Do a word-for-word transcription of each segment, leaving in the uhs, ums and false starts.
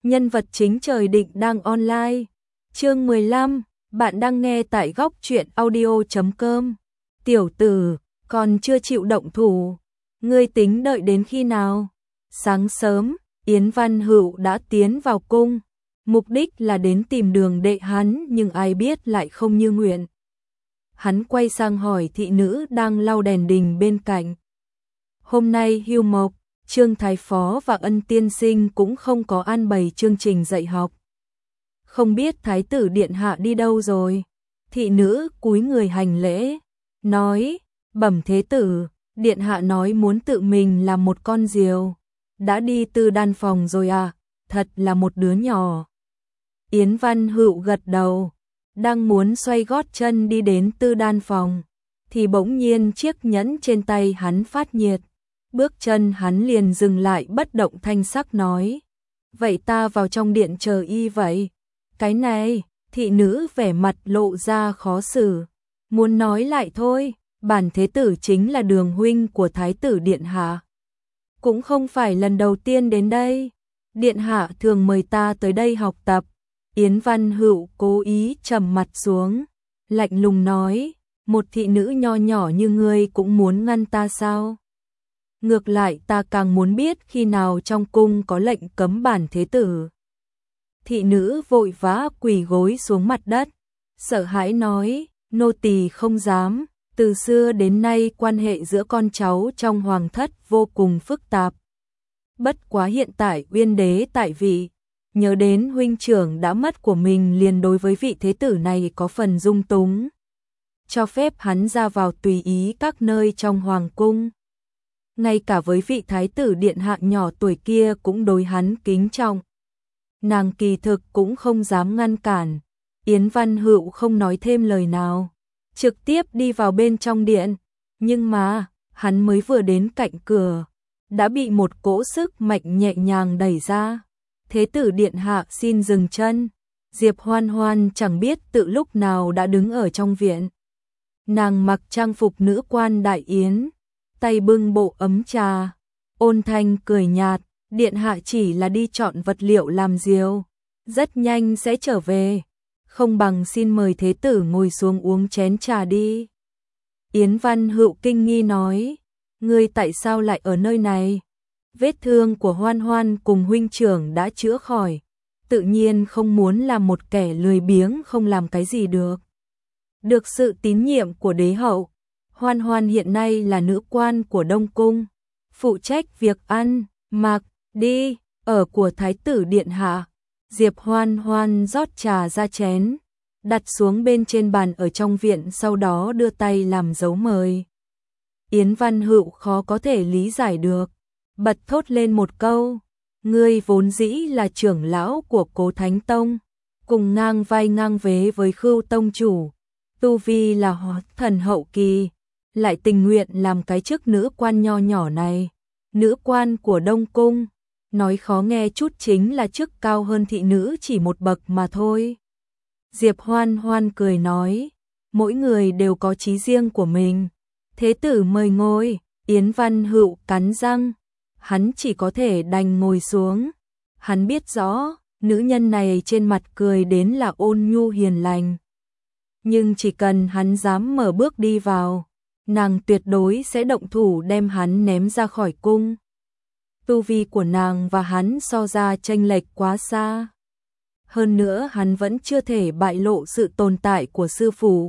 Nhân vật chính trời định đang online. Chương mười lăm, bạn đang nghe tại góc truyện audio chấm com. Tiểu tử, còn chưa chịu động thủ, ngươi tính đợi đến khi nào? Sáng sớm, Yến Văn Hữu đã tiến vào cung, mục đích là đến tìm Đường Đệ hắn, nhưng ai biết lại không như nguyện. Hắn quay sang hỏi thị nữ đang lau đèn đình bên cạnh. Hôm nay Hưu Mộc, Trương Thái Phó và Ân Tiên Sinh cũng không có an bày chương trình dạy học. Không biết Thái tử Điện Hạ đi đâu rồi? Thị nữ cúi người hành lễ, nói, bẩm Thế tử, Điện Hạ nói muốn tự mình làm một con diều. Đã đi Tư Đan phòng rồi à? Thật là một đứa nhỏ. Yến Văn Hữu gật đầu, đang muốn xoay gót chân đi đến Tư Đan phòng, thì bỗng nhiên chiếc nhẫn trên tay hắn phát nhiệt. Bước chân hắn liền dừng lại bất động, thanh sắc nói, vậy ta vào trong điện chờ y vậy. Cái này, thị nữ vẻ mặt lộ ra khó xử, muốn nói lại thôi, bản Thế tử chính là Đường huynh của Thái tử Điện Hạ. Cũng không phải lần đầu tiên đến đây, Điện Hạ thường mời ta tới đây học tập. Yến Văn Hữu cố ý trầm mặt xuống, lạnh lùng nói, một thị nữ nho nhỏ như ngươi cũng muốn ngăn ta sao? Ngược lại ta càng muốn biết khi nào trong cung có lệnh cấm bản Thế tử. Thị nữ vội vã quỳ gối xuống mặt đất, sợ hãi nói, nô tỳ không dám, từ xưa đến nay quan hệ giữa con cháu trong hoàng thất vô cùng phức tạp. Bất quá hiện tại Uyên đế tại vị, nhớ đến huynh trưởng đã mất của mình liền đối với vị thế tử này có phần dung túng, cho phép hắn ra vào tùy ý các nơi trong hoàng cung. Ngay cả với vị Thái tử Điện Hạ nhỏ tuổi kia cũng đối hắn kính trọng. Nàng kỳ thực cũng không dám ngăn cản. Yến Văn Hữu không nói thêm lời nào, trực tiếp đi vào bên trong điện. Nhưng mà, hắn mới vừa đến cạnh cửa, đã bị một cỗ sức mạnh nhẹ nhàng đẩy ra. Thế tử Điện Hạ xin dừng chân. Diệp Hoan Hoan chẳng biết tự lúc nào đã đứng ở trong viện. Nàng mặc trang phục nữ quan đại yến, tay bưng bộ ấm trà, ôn thanh cười nhạt, Điện Hạ chỉ là đi chọn vật liệu làm diều, rất nhanh sẽ trở về, không bằng xin mời Thế tử ngồi xuống uống chén trà đi. Yến Văn Hữu kinh nghi nói, ngươi tại sao lại ở nơi này? Vết thương của Hoan Hoan cùng huynh trưởng đã chữa khỏi, tự nhiên không muốn làm một kẻ lười biếng không làm cái gì được. Được sự tín nhiệm của đế hậu, Hoan Hoan hiện nay là nữ quan của Đông Cung, phụ trách việc ăn, mặc, đi, ở của Thái tử Điện Hạ. Diệp Hoan Hoan rót trà ra chén, đặt xuống bên trên bàn ở trong viện, sau đó đưa tay làm dấu mời. Yến Văn Hữu khó có thể lý giải được, bật thốt lên một câu, ngươi vốn dĩ là trưởng lão của Cố Thánh Tông, cùng ngang vai ngang vế với Khưu tông chủ, tu vi là hóa thần hậu kỳ, lại tình nguyện làm cái chức nữ quan nho nhỏ này. Nữ quan của Đông Cung, nói khó nghe chút chính là chức cao hơn thị nữ chỉ một bậc mà thôi. Diệp Hoan Hoan cười nói, mỗi người đều có chí riêng của mình. Thế tử mời ngồi. Yến Văn Hữu cắn răng, hắn chỉ có thể đành ngồi xuống. Hắn biết rõ, nữ nhân này trên mặt cười đến là ôn nhu hiền lành, nhưng chỉ cần hắn dám mở bước đi vào, nàng tuyệt đối sẽ động thủ đem hắn ném ra khỏi cung. Tu vi của nàng và hắn so ra chênh lệch quá xa. Hơn nữa hắn vẫn chưa thể bại lộ sự tồn tại của sư phụ.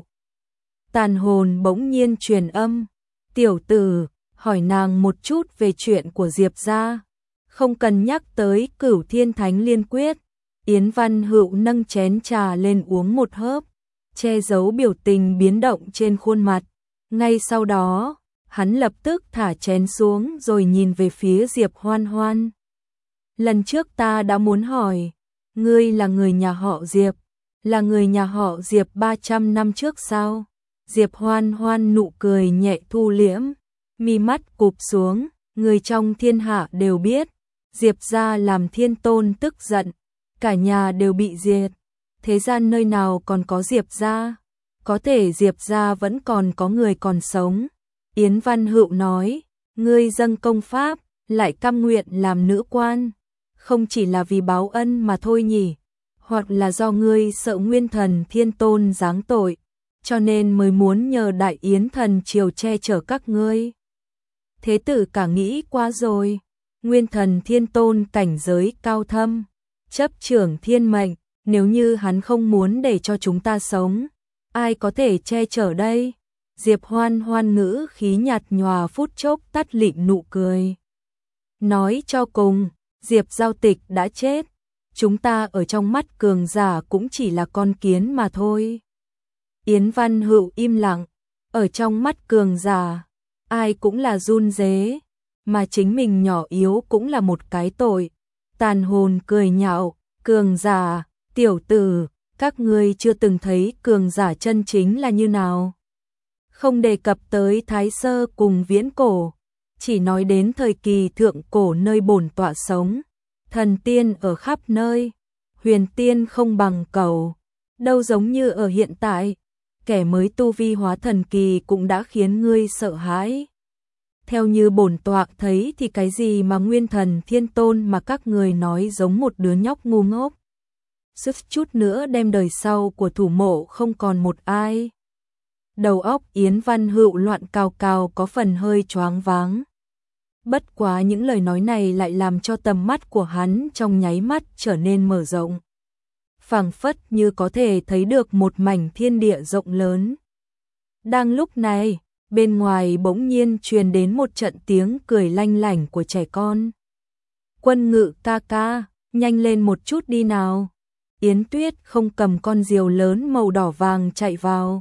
Tàn hồn bỗng nhiên truyền âm, tiểu tử, hỏi nàng một chút về chuyện của Diệp gia. Không cần nhắc tới Cửu Thiên Thánh Liên Quyết. Yến Văn Hữu nâng chén trà lên uống một hớp, che giấu biểu tình biến động trên khuôn mặt. Ngay sau đó, hắn lập tức thả chén xuống rồi nhìn về phía Diệp Hoan Hoan. Lần trước ta đã muốn hỏi, ngươi là người nhà họ Diệp, là người nhà họ Diệp ba trăm năm trước sao? Diệp Hoan Hoan nụ cười nhẹ thu liễm, mi mắt cụp xuống, người trong thiên hạ đều biết, Diệp gia làm Thiên Tôn tức giận, cả nhà đều bị diệt. Thế gian nơi nào còn có Diệp gia? Có thể Diệp gia vẫn còn có người còn sống. Yến Văn Hữu nói, ngươi dâng công pháp, lại cam nguyện làm nữ quan, không chỉ là vì báo ân mà thôi nhỉ, hoặc là do ngươi sợ Nguyên Thần Thiên Tôn giáng tội, cho nên mới muốn nhờ Đại Yến Thần Triều che chở các ngươi. Thế tử cả nghĩ qua rồi, Nguyên Thần Thiên Tôn cảnh giới cao thâm, chấp trưởng thiên mệnh, nếu như hắn không muốn để cho chúng ta sống, ai có thể che chở đây? Diệp Hoan Hoan ngữ khí nhạt nhòa phút chốc tắt lịm nụ cười. Nói cho cùng, Diệp Giao Tịch đã chết, chúng ta ở trong mắt cường giả cũng chỉ là con kiến mà thôi. Yến Văn Hữu im lặng, ở trong mắt cường giả, ai cũng là run rế, mà chính mình nhỏ yếu cũng là một cái tội. Tàn hồn cười nhạo, cường giả, tiểu tử, các ngươi chưa từng thấy cường giả chân chính là như nào. Không đề cập tới Thái Sơ cùng Viễn Cổ, chỉ nói đến thời kỳ thượng cổ nơi bổn tọa sống, thần tiên ở khắp nơi, huyền tiên không bằng cầu, đâu giống như ở hiện tại, kẻ mới tu vi hóa thần kỳ cũng đã khiến ngươi sợ hãi. Theo như bổn tọa thấy thì cái gì mà Nguyên Thần Thiên Tôn mà các người nói giống một đứa nhóc ngu ngốc. Sức chút nữa đem đời sau của thủ mộ không còn một ai. Đầu óc Yến Văn Hữu loạn cào cào có phần hơi choáng váng. Bất quá những lời nói này lại làm cho tầm mắt của hắn trong nháy mắt trở nên mở rộng. Phảng phất như có thể thấy được một mảnh thiên địa rộng lớn. Đang lúc này, bên ngoài bỗng nhiên truyền đến một trận tiếng cười lanh lảnh của trẻ con. Quân Ngự ca ca, nhanh lên một chút đi nào. Yến Tuyết không cầm con diều lớn màu đỏ vàng chạy vào.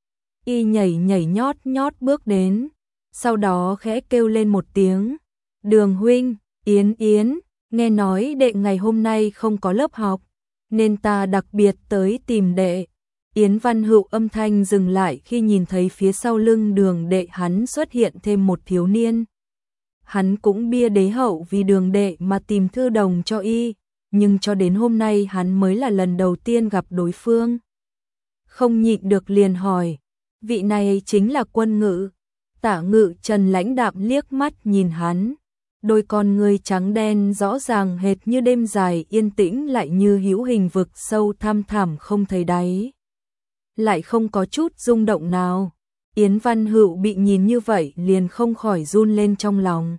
Y nhảy nhảy nhót nhót bước đến, sau đó khẽ kêu lên một tiếng. Đường huynh, Yến Yến, nghe nói đệ ngày hôm nay không có lớp học, nên ta đặc biệt tới tìm đệ. Yến Văn Hữu âm thanh dừng lại khi nhìn thấy phía sau lưng Đường đệ hắn xuất hiện thêm một thiếu niên. Hắn cũng bia đế hậu vì Đường đệ mà tìm thư đồng cho y, nhưng cho đến hôm nay hắn mới là lần đầu tiên gặp đối phương. Không nhịn được liền hỏi, vị này chính là Quân Ngự. Tả Ngự Trần lãnh đạm liếc mắt nhìn hắn, đôi con ngươi trắng đen rõ ràng hệt như đêm dài yên tĩnh lại như hữu hình vực sâu thăm thẳm không thấy đáy. Lại không có chút rung động nào. Yến Văn Hữu bị nhìn như vậy liền không khỏi run lên trong lòng.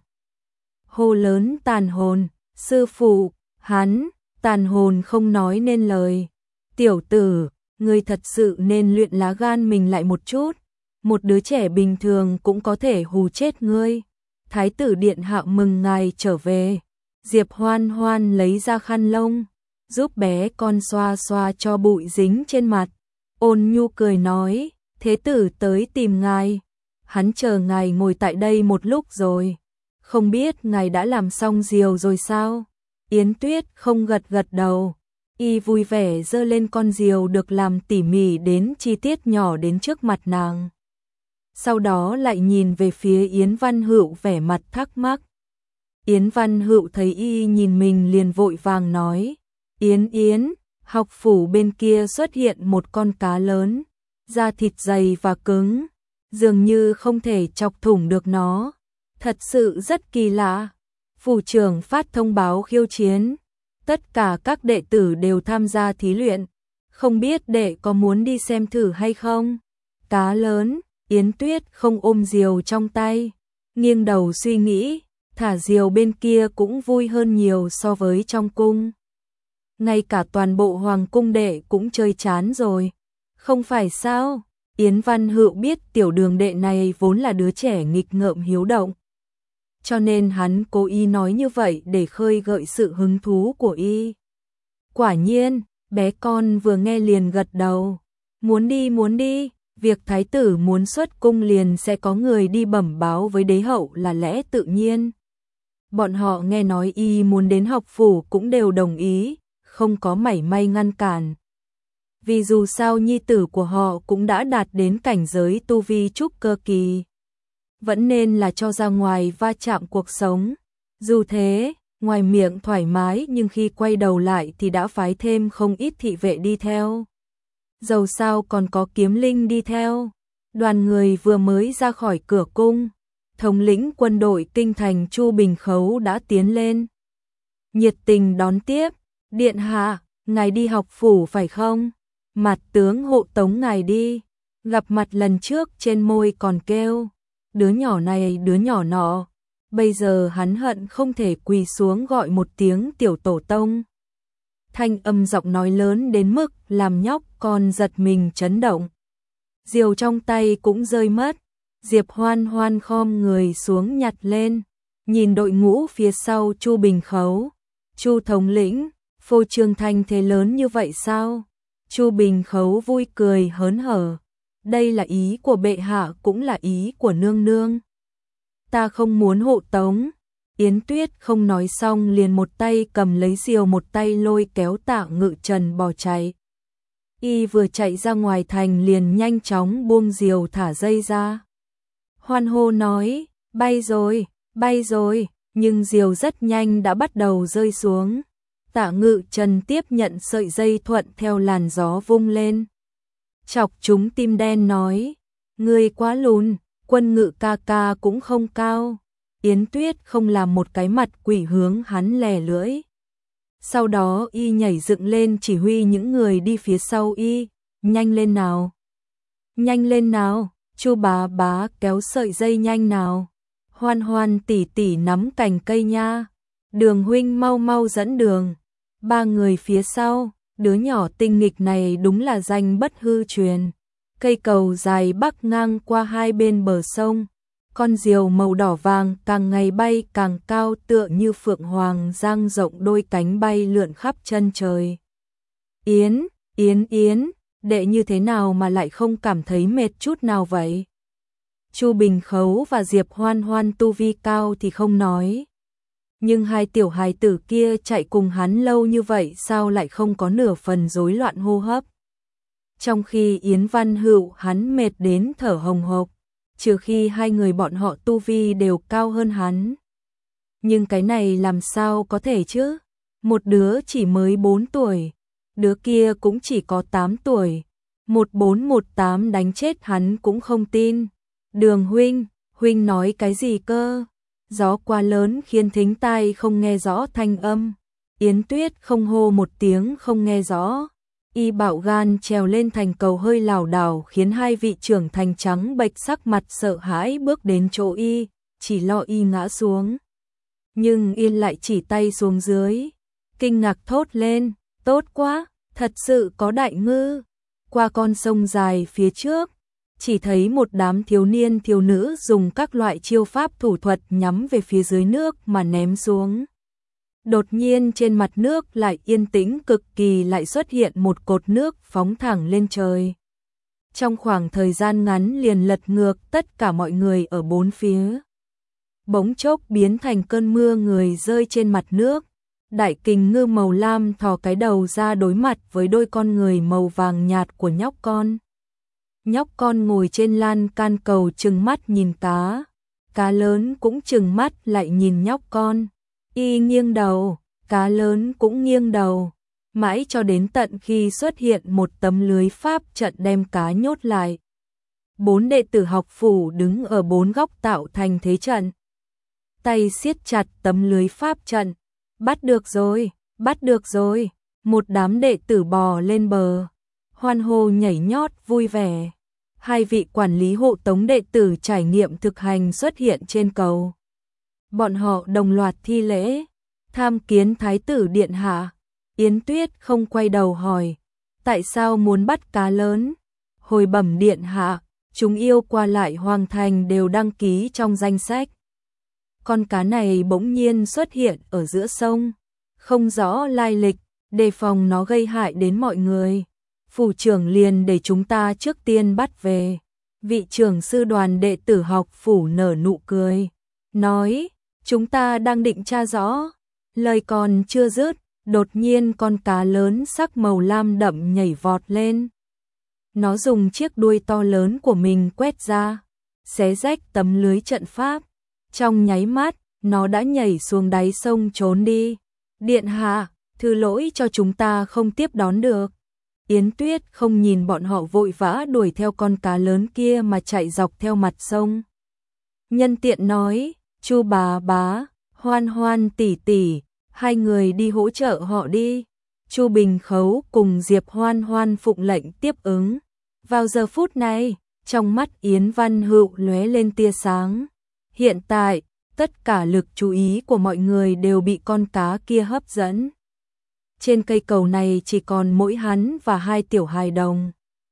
Hô lớn tàn hồn, sư phụ, hắn, tàn hồn không nói nên lời. Tiểu tử, ngươi thật sự nên luyện lá gan mình lại một chút. Một đứa trẻ bình thường cũng có thể hù chết ngươi. Thái tử điện hạ mừng ngài trở về. Diệp Hoan Hoan lấy ra khăn lông, giúp bé con xoa xoa cho bụi dính trên mặt. Ôn nhu cười nói, thế tử tới tìm ngài. Hắn chờ ngài ngồi tại đây một lúc rồi. Không biết ngài đã làm xong diều rồi sao? Yến Tuyết không gật gật đầu. Y vui vẻ giơ lên con diều được làm tỉ mỉ đến chi tiết nhỏ đến trước mặt nàng. Sau đó lại nhìn về phía Yến Văn Hữu vẻ mặt thắc mắc. Yến Văn Hữu thấy y nhìn mình liền vội vàng nói, Yến Yến, học phủ bên kia xuất hiện một con cá lớn, da thịt dày và cứng, dường như không thể chọc thủng được nó. Thật sự rất kỳ lạ. Phủ trưởng phát thông báo khiêu chiến, tất cả các đệ tử đều tham gia thí luyện, không biết đệ có muốn đi xem thử hay không? Cá lớn. Yến Tuyết không ôm diều trong tay, nghiêng đầu suy nghĩ, thả diều bên kia cũng vui hơn nhiều so với trong cung. Ngay cả toàn bộ hoàng cung đệ cũng chơi chán rồi. Không phải sao? Yến Văn Hữu biết tiểu Đường đệ này vốn là đứa trẻ nghịch ngợm hiếu động, cho nên hắn cố ý nói như vậy để khơi gợi sự hứng thú của y. Quả nhiên, bé con vừa nghe liền gật đầu. Muốn đi muốn đi. Việc thái tử muốn xuất cung liền sẽ có người đi bẩm báo với đế hậu là lẽ tự nhiên. Bọn họ nghe nói y muốn đến học phủ cũng đều đồng ý, không có mảy may ngăn cản. Vì dù sao nhi tử của họ cũng đã đạt đến cảnh giới tu vi trúc cơ kỳ. Vẫn nên là cho ra ngoài va chạm cuộc sống. Dù thế, ngoài miệng thoải mái nhưng khi quay đầu lại thì đã phái thêm không ít thị vệ đi theo. Dầu sao còn có Kiếm Linh đi theo. Đoàn người vừa mới ra khỏi cửa cung, thống lĩnh quân đội kinh thành Chu Bình Khấu đã tiến lên. nhiệt tình đón tiếp, điện hạ, ngài đi học phủ phải không? Mặt tướng hộ tống ngài đi. Gặp mặt lần trước trên môi còn kêu, đứa nhỏ này đứa nhỏ nọ, bây giờ hắn hận không thể quỳ xuống gọi một tiếng tiểu tổ tông. Thanh âm giọng nói lớn đến mức làm nhóc con giật mình chấn động. Diều trong tay cũng rơi mất, Diệp Hoan Hoan khom người xuống nhặt lên, nhìn đội ngũ phía sau Chu Bình Khấu. Chu thống lĩnh, phô trương thanh thế lớn như vậy sao? Chu Bình Khấu vui cười hớn hở. Đây là ý của bệ hạ cũng là ý của nương nương. Ta không muốn hộ tống. Yến Tuyết không nói xong liền một tay cầm lấy diều một tay lôi kéo Tạ Ngự Trần bỏ chạy. Y vừa chạy ra ngoài thành liền nhanh chóng buông diều thả dây ra. Hoan hô nói, bay rồi, bay rồi, nhưng diều rất nhanh đã bắt đầu rơi xuống. Tạ Ngự Trần tiếp nhận sợi dây thuận theo làn gió vung lên. Chọc chúng tim đen nói, ngươi quá lùn, Quân Ngự ca ca cũng không cao. Yến Tuyết không làm một cái mặt quỷ hướng hắn lè lưỡi. Sau đó y nhảy dựng lên chỉ huy những người đi phía sau y, nhanh lên nào. Nhanh lên nào, Chu bá bá kéo sợi dây nhanh nào. Hoan Hoan tỉ tỉ nắm cành cây nha. Đường huynh mau mau dẫn đường. Ba người phía sau, đứa nhỏ tinh nghịch này đúng là danh bất hư truyền. Cây cầu dài bắc ngang qua hai bên bờ sông. Con diều màu đỏ vàng càng ngày bay càng cao tựa như phượng hoàng dang rộng đôi cánh bay lượn khắp chân trời. Yến, Yến, Yến, đệ như thế nào mà lại không cảm thấy mệt chút nào vậy? Chu Bình Khấu và Diệp Hoan Hoan tu vi cao thì không nói. Nhưng hai tiểu hài tử kia chạy cùng hắn lâu như vậy sao lại không có nửa phần rối loạn hô hấp? Trong khi Yến Văn Hữu hắn mệt đến thở hồng hộc, trừ khi hai người bọn họ tu vi đều cao hơn hắn. Nhưng cái này làm sao có thể chứ? Một đứa chỉ mới bốn tuổi, đứa kia cũng chỉ có tám tuổi. một bốn một tám đánh chết hắn cũng không tin. Đường huynh, huynh nói cái gì cơ? Gió quá lớn khiến thính tai không nghe rõ thanh âm. Yến Tuyết không hô một tiếng không nghe rõ. Y bạo gan trèo lên thành cầu hơi lảo đảo khiến hai vị trưởng thành trắng bệch sắc mặt sợ hãi bước đến chỗ y, chỉ lo y ngã xuống. Nhưng Yên lại chỉ tay xuống dưới, kinh ngạc thốt lên, tốt quá, thật sự có đại ngư. Qua con sông dài phía trước, chỉ thấy một đám thiếu niên thiếu nữ dùng các loại chiêu pháp thủ thuật nhắm về phía dưới nước mà ném xuống. Đột nhiên trên mặt nước lại yên tĩnh cực kỳ, lại xuất hiện một cột nước phóng thẳng lên trời. Trong khoảng thời gian ngắn liền lật ngược tất cả mọi người ở bốn phía. Bỗng chốc biến thành cơn mưa người rơi trên mặt nước. Đại kình ngư màu lam thò cái đầu ra đối mặt với đôi con người màu vàng nhạt của nhóc con. Nhóc con ngồi trên lan can cầu trừng mắt nhìn cá. Cá lớn cũng trừng mắt lại nhìn nhóc con. Y nghiêng đầu, cá lớn cũng nghiêng đầu, mãi cho đến tận khi xuất hiện một tấm lưới pháp trận đem cá nhốt lại. Bốn đệ tử học phủ đứng ở bốn góc tạo thành thế trận. Tay siết chặt tấm lưới pháp trận. Bắt được rồi, bắt được rồi. Một đám đệ tử bò lên bờ, hoan hô nhảy nhót vui vẻ. Hai vị quản lý hộ tống đệ tử trải nghiệm thực hành xuất hiện trên cầu. Bọn họ đồng loạt thi lễ, tham kiến thái tử điện hạ. Yến Tuyết không quay đầu hỏi, tại sao muốn bắt cá lớn? Hồi bẩm điện hạ, chúng yêu qua lại hoàng thành đều đăng ký trong danh sách. Con cá này bỗng nhiên xuất hiện ở giữa sông, không rõ lai lịch, đề phòng nó gây hại đến mọi người. Phủ trưởng liền để chúng ta trước tiên bắt về. Vị trưởng sư đoàn đệ tử học phủ nở nụ cười, nói, chúng ta đang định tra rõ. Lời còn chưa dứt, đột nhiên con cá lớn sắc màu lam đậm nhảy vọt lên. Nó dùng chiếc đuôi to lớn của mình quét ra, xé rách tấm lưới trận pháp. Trong nháy mắt, nó đã nhảy xuống đáy sông trốn đi. Điện hạ, thứ lỗi cho chúng ta không tiếp đón được. Yến Tuyết không nhìn bọn họ vội vã đuổi theo con cá lớn kia mà chạy dọc theo mặt sông. Nhân tiện nói, Chu bà bá, Hoan Hoan tỷ tỷ, Hai người đi hỗ trợ họ đi. Chu Bình Khấu cùng Diệp Hoan Hoan phụng lệnh tiếp ứng. Vào giờ phút này, trong mắt Yến Văn Hữu lóe lên tia sáng. Hiện tại, tất cả lực chú ý của mọi người đều bị con cá kia hấp dẫn. Trên cây cầu này chỉ còn mỗi hắn và hai tiểu hài đồng.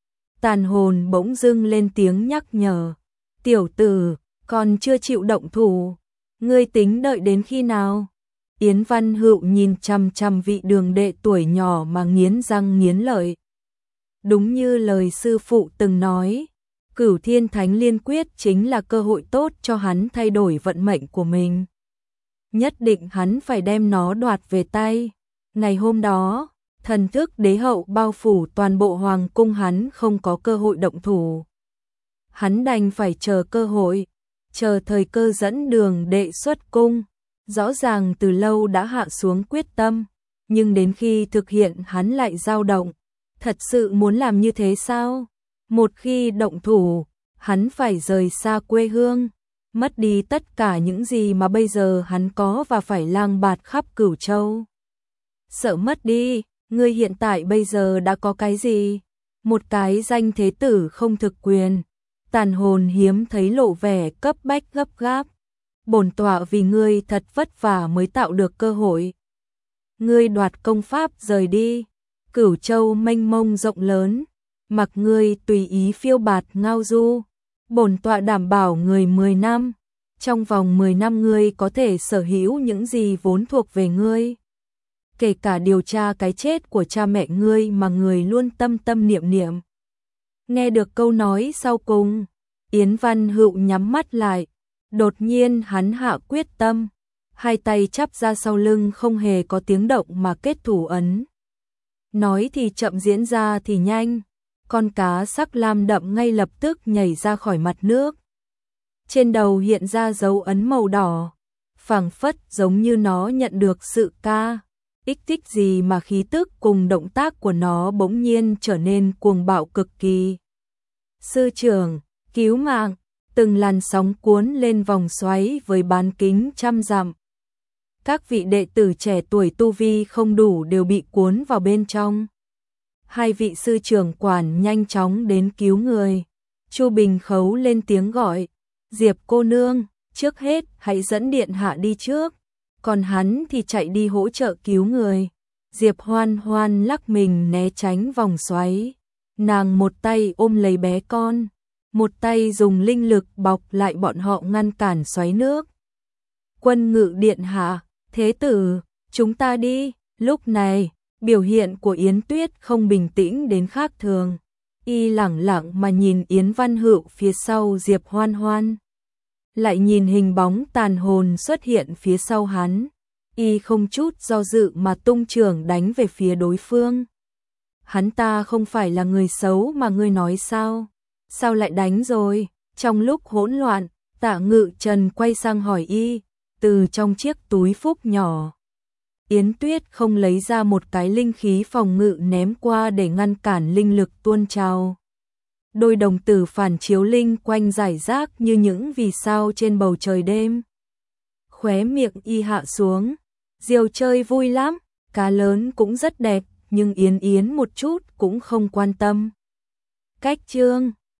Tàn hồn bỗng dưng lên tiếng nhắc nhở. Tiểu tử, còn chưa chịu động thủ. Ngươi tính đợi đến khi nào? Yến Văn Hữu nhìn chằm chằm vị đường đệ tuổi nhỏ mà nghiến răng nghiến lợi. Đúng như lời sư phụ từng nói, Cửu Thiên Thánh Liên Quyết chính là cơ hội tốt cho hắn thay đổi vận mệnh của mình. Nhất định hắn phải đem nó đoạt về tay. Ngày hôm đó, thần thức đế hậu bao phủ toàn bộ hoàng cung, hắn không có cơ hội động thủ. Hắn đành phải chờ cơ hội, chờ thời cơ dẫn đường đệ xuất cung. Rõ ràng từ lâu đã hạ xuống quyết tâm, nhưng đến khi thực hiện hắn lại dao động. Thật sự muốn làm như thế sao? Một khi động thủ, hắn phải rời xa quê hương, mất đi tất cả những gì mà bây giờ hắn có và phải lang bạt khắp Cửu Châu. Sợ mất đi, ngươi hiện tại bây giờ đã có cái gì? Một cái danh thế tử không thực quyền. Tàn hồn hiếm thấy lộ vẻ cấp bách gấp gáp. Bổn tọa vì ngươi thật vất vả mới tạo được cơ hội. Ngươi đoạt công pháp rời đi. Cửu Châu mênh mông rộng lớn, mặc ngươi tùy ý phiêu bạt ngao du. Bổn tọa đảm bảo người mười năm, trong vòng mười năm ngươi có thể sở hữu những gì vốn thuộc về ngươi. Kể cả điều tra cái chết của cha mẹ ngươi mà ngươi luôn tâm tâm niệm niệm. Nghe được câu nói sau cùng, Yến Văn Hữu nhắm mắt lại. Đột nhiên hắn hạ quyết tâm, hai tay chắp ra sau lưng không hề có tiếng động mà kết thủ ấn. Nói thì chậm diễn ra thì nhanh, con cá sắc lam đậm ngay lập tức nhảy ra khỏi mặt nước. Trên đầu hiện ra dấu ấn màu đỏ, phảng phất giống như nó nhận được sự ca ích thích gì mà khí tức cùng động tác của nó bỗng nhiên trở nên cuồng bạo cực kỳ. Sư trưởng, cứu mạng! Từng làn sóng cuốn lên vòng xoáy với bán kính trăm dặm. Các vị đệ tử trẻ tuổi tu vi không đủ đều bị cuốn vào bên trong. Hai vị sư trưởng quản nhanh chóng đến cứu người. Chu Bình Khấu lên tiếng gọi, Diệp cô nương, trước hết hãy dẫn điện hạ đi trước, còn hắn thì chạy đi hỗ trợ cứu người. Diệp Hoan Hoan lắc mình né tránh vòng xoáy, nàng một tay ôm lấy bé con, một tay dùng linh lực bọc lại bọn họ ngăn cản xoáy nước. Quân ngự điện hạ, thế tử, chúng ta đi. Lúc này, biểu hiện của Yến Tuyết không bình tĩnh đến khác thường. Y lẳng lặng mà nhìn Yến Văn Hữu phía sau Diệp Hoan Hoan. Lại nhìn hình bóng tàn hồn xuất hiện phía sau hắn. Y không chút do dự mà tung chưởng đánh về phía đối phương. Hắn ta không phải là người xấu mà ngươi nói sao? Sao lại đánh rồi? Trong lúc hỗn loạn, Tạ Ngự Trần quay sang hỏi Y, từ trong chiếc túi phúc nhỏ. Yến Tuyết không lấy ra một cái linh khí phòng ngự ném qua để ngăn cản linh lực tuôn trào. Đôi đồng tử phản chiếu linh quanh rải rác như những vì sao trên bầu trời đêm. Khóe miệng Y hạ xuống, diều chơi vui lắm, cá lớn cũng rất đẹp, nhưng Yến Yến một chút cũng không quan tâm. Cách chương